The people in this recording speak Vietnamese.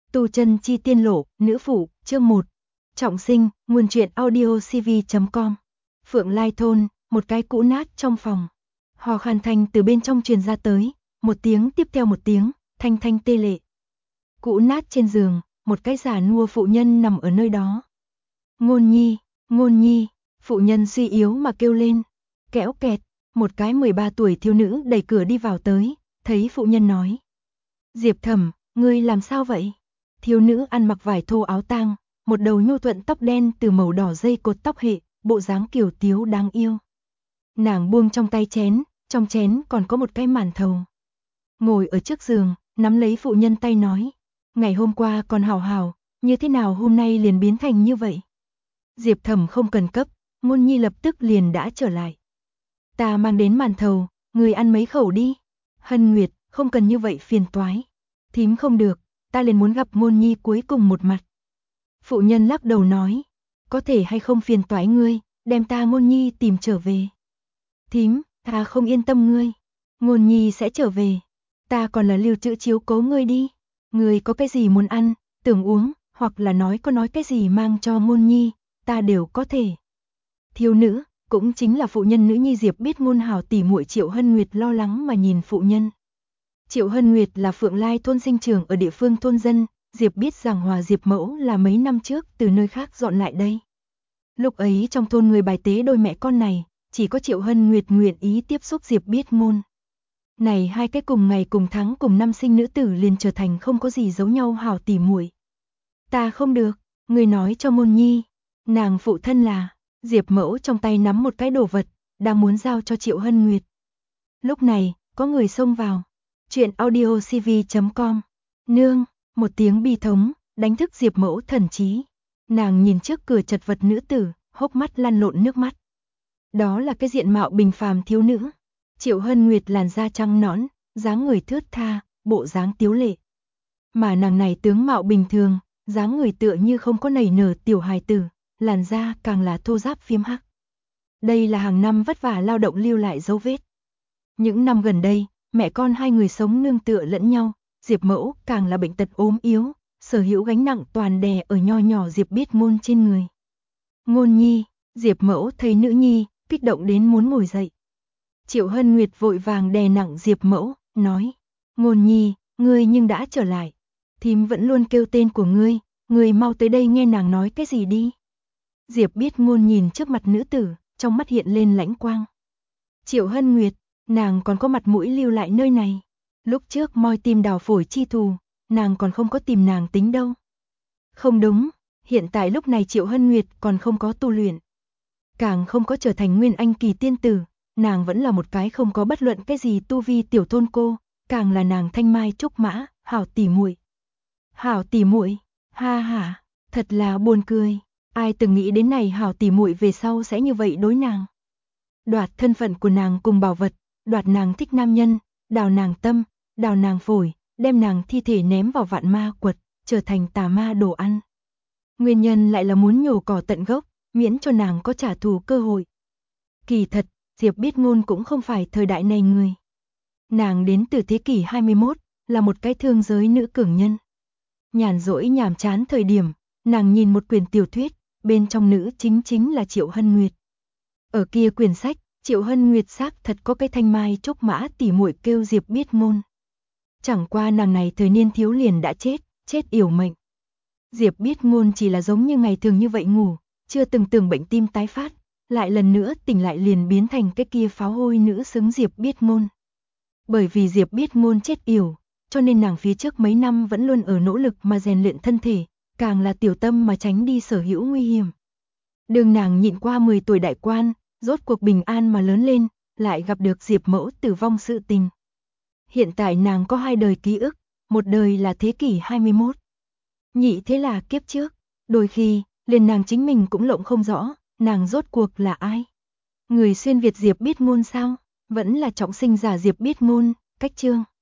Tu chân chi tiên lộ, nữ phụ, chương 1. Trọng sinh, nguồn truyện audio cv.com. Phượng Lai thôn, một cái cũ nát trong phòng. Hò khan thanh từ bên trong truyền ra tới, một tiếng tiếp theo một tiếng, thanh thanh tê lệ. Cũ nát trên giường, một cái già nua phụ nhân nằm ở nơi đó. Ngôn nhi, phụ nhân suy yếu mà kêu lên. Kẽo kẹt, một cái 13 tuổi thiếu nữ đẩy cửa đi vào tới, thấy phụ nhân nói. Diệp Thẩm, ngươi làm sao vậy? Thiếu nữ ăn mặc vải thô áo tang, một đầu nhu thuận tóc đen từ màu đỏ dây cột tóc hệ, bộ dáng kiều tiếu đáng yêu. Nàng buông trong tay chén, trong chén còn có một cái màn thầu. Ngồi ở trước giường, nắm lấy phụ nhân tay nói, ngày hôm qua còn hào hào, như thế nào hôm nay liền biến thành như vậy? Diệp Thẩm không cần cấp, Ngôn nhi lập tức liền đã trở lại. Ta mang đến màn thầu, người ăn mấy khẩu đi. Hân Nguyệt, không cần như vậy phiền toái. Thím không được, ta liền muốn gặp Ngôn nhi cuối cùng một mặt. Phụ nhân lắc đầu nói, có thể hay không phiền toái ngươi, đem ta Ngôn nhi tìm trở về. Thím, ta không yên tâm ngươi. Ngôn nhi sẽ trở về. Ta còn là lưu trữ chiếu cố ngươi đi. Ngươi có cái gì muốn ăn, tưởng uống, hoặc là có nói cái gì mang cho Ngôn nhi, ta đều có thể. Thiếu nữ, cũng chính là phụ nhân nữ nhi Diệp biết ngôn hào tỷ muội Triệu Hân Nguyệt lo lắng mà nhìn phụ nhân. Triệu Hân Nguyệt là Phượng Lai thôn sinh trưởng ở địa phương thôn dân, Diệp biết rằng Hòa Diệp mẫu là mấy năm trước từ nơi khác dọn lại đây. Lúc ấy trong thôn người bài tế đôi mẹ con này, chỉ có Triệu Hân Nguyệt nguyện ý tiếp xúc Diệp biết ngôn. Này hai cái cùng ngày cùng tháng cùng năm sinh nữ tử liền trở thành không có gì giấu nhau hảo tỷ muội. Ta không được, người nói cho Ngôn nhi, nàng phụ thân là. Diệp mẫu trong tay nắm một cái đồ vật, đang muốn giao cho Triệu Hân Nguyệt. Lúc này, có người xông vào. Chuyện audio cv.com. Nương, một tiếng bi thống, đánh thức Diệp mẫu thần trí. Nàng nhìn trước cửa chật vật nữ tử, hốc mắt lăn lộn nước mắt. Đó là cái diện mạo bình phàm thiếu nữ. Triệu Hân Nguyệt làn da trắng nõn, dáng người thướt tha, bộ dáng tiếu lệ. Mà nàng này tướng mạo bình thường, dáng người tựa như không có nảy nở tiểu hài tử. Làn da càng là thô ráp phiếm hắc. Đây là hàng năm vất vả lao động lưu lại dấu vết. Những năm gần đây, mẹ con hai người sống nương tựa lẫn nhau, Diệp mẫu càng là bệnh tật ốm yếu, sở hữu gánh nặng toàn đè ở nho nhỏ Diệp biết ngôn trên người. Ngôn nhi, Diệp mẫu thấy nữ nhi, kích động đến muốn ngồi dậy. Triệu Hân Nguyệt vội vàng đè nặng Diệp mẫu, nói, Ngôn nhi, ngươi nhưng đã trở lại. Thím vẫn luôn kêu tên của ngươi mau tới đây nghe nàng nói cái gì đi. Diệp biết ngôn nhìn trước mặt nữ tử, trong mắt hiện lên lãnh quang. Triệu Hân Nguyệt, nàng còn có mặt mũi lưu lại nơi này. Lúc trước moi tim đào phổi chi thù, nàng còn không có tìm nàng tính đâu. Không đúng, hiện tại lúc này Triệu Hân Nguyệt còn không có tu luyện. Càng không có trở thành nguyên anh kỳ tiên tử, nàng vẫn là một cái không có bất luận cái gì tu vi tiểu thôn cô, càng là nàng thanh mai trúc mã, hảo tỉ muội. Hảo tỉ muội, ha ha, thật là buồn cười. Ai từng nghĩ đến này hảo tỉ muội về sau sẽ như vậy đối nàng. Đoạt thân phận của nàng cùng bảo vật, đoạt nàng thích nam nhân, đào nàng tâm, đào nàng phổi, đem nàng thi thể ném vào vạn ma quật, trở thành tà ma đồ ăn. Nguyên nhân lại là muốn nhổ cỏ tận gốc, miễn cho nàng có trả thù cơ hội. Kỳ thật, Diệp biết ngôn cũng không phải thời đại này người. Nàng đến từ thế kỷ 21, là một cái thương giới nữ cường nhân. Nhàn rỗi nhàm chán thời điểm, nàng nhìn một quyển tiểu thuyết, bên trong nữ chính là Triệu Hân Nguyệt. Ở kia quyển sách, Triệu Hân Nguyệt xác thật có cái thanh mai trúc mã tỉ muội kêu Diệp biết ngôn. Chẳng qua nàng này thời niên thiếu liền đã chết yểu mệnh. Diệp biết ngôn chỉ là giống như ngày thường như vậy ngủ, chưa từng tưởng bệnh tim tái phát, lại lần nữa tỉnh lại liền biến thành cái kia pháo hôi nữ xứng Diệp biết ngôn. Bởi vì Diệp biết ngôn chết yểu, cho nên nàng phía trước mấy năm vẫn luôn ở nỗ lực mà rèn luyện thân thể, càng là tiểu tâm mà tránh đi sở hữu nguy hiểm. Đường nàng nhịn qua 10 tuổi đại quan, rốt cuộc bình an mà lớn lên, lại gặp được Diệp mẫu tử vong sự tình. Hiện tại nàng có 2 đời ký ức, một đời là thế kỷ 21. Nhị thế là kiếp trước, đôi khi, liền nàng chính mình cũng lộng không rõ, nàng rốt cuộc là ai. Người xuyên Việt Diệp biết ngôn sao, vẫn là trọng sinh giả Diệp biết ngôn, cách chương.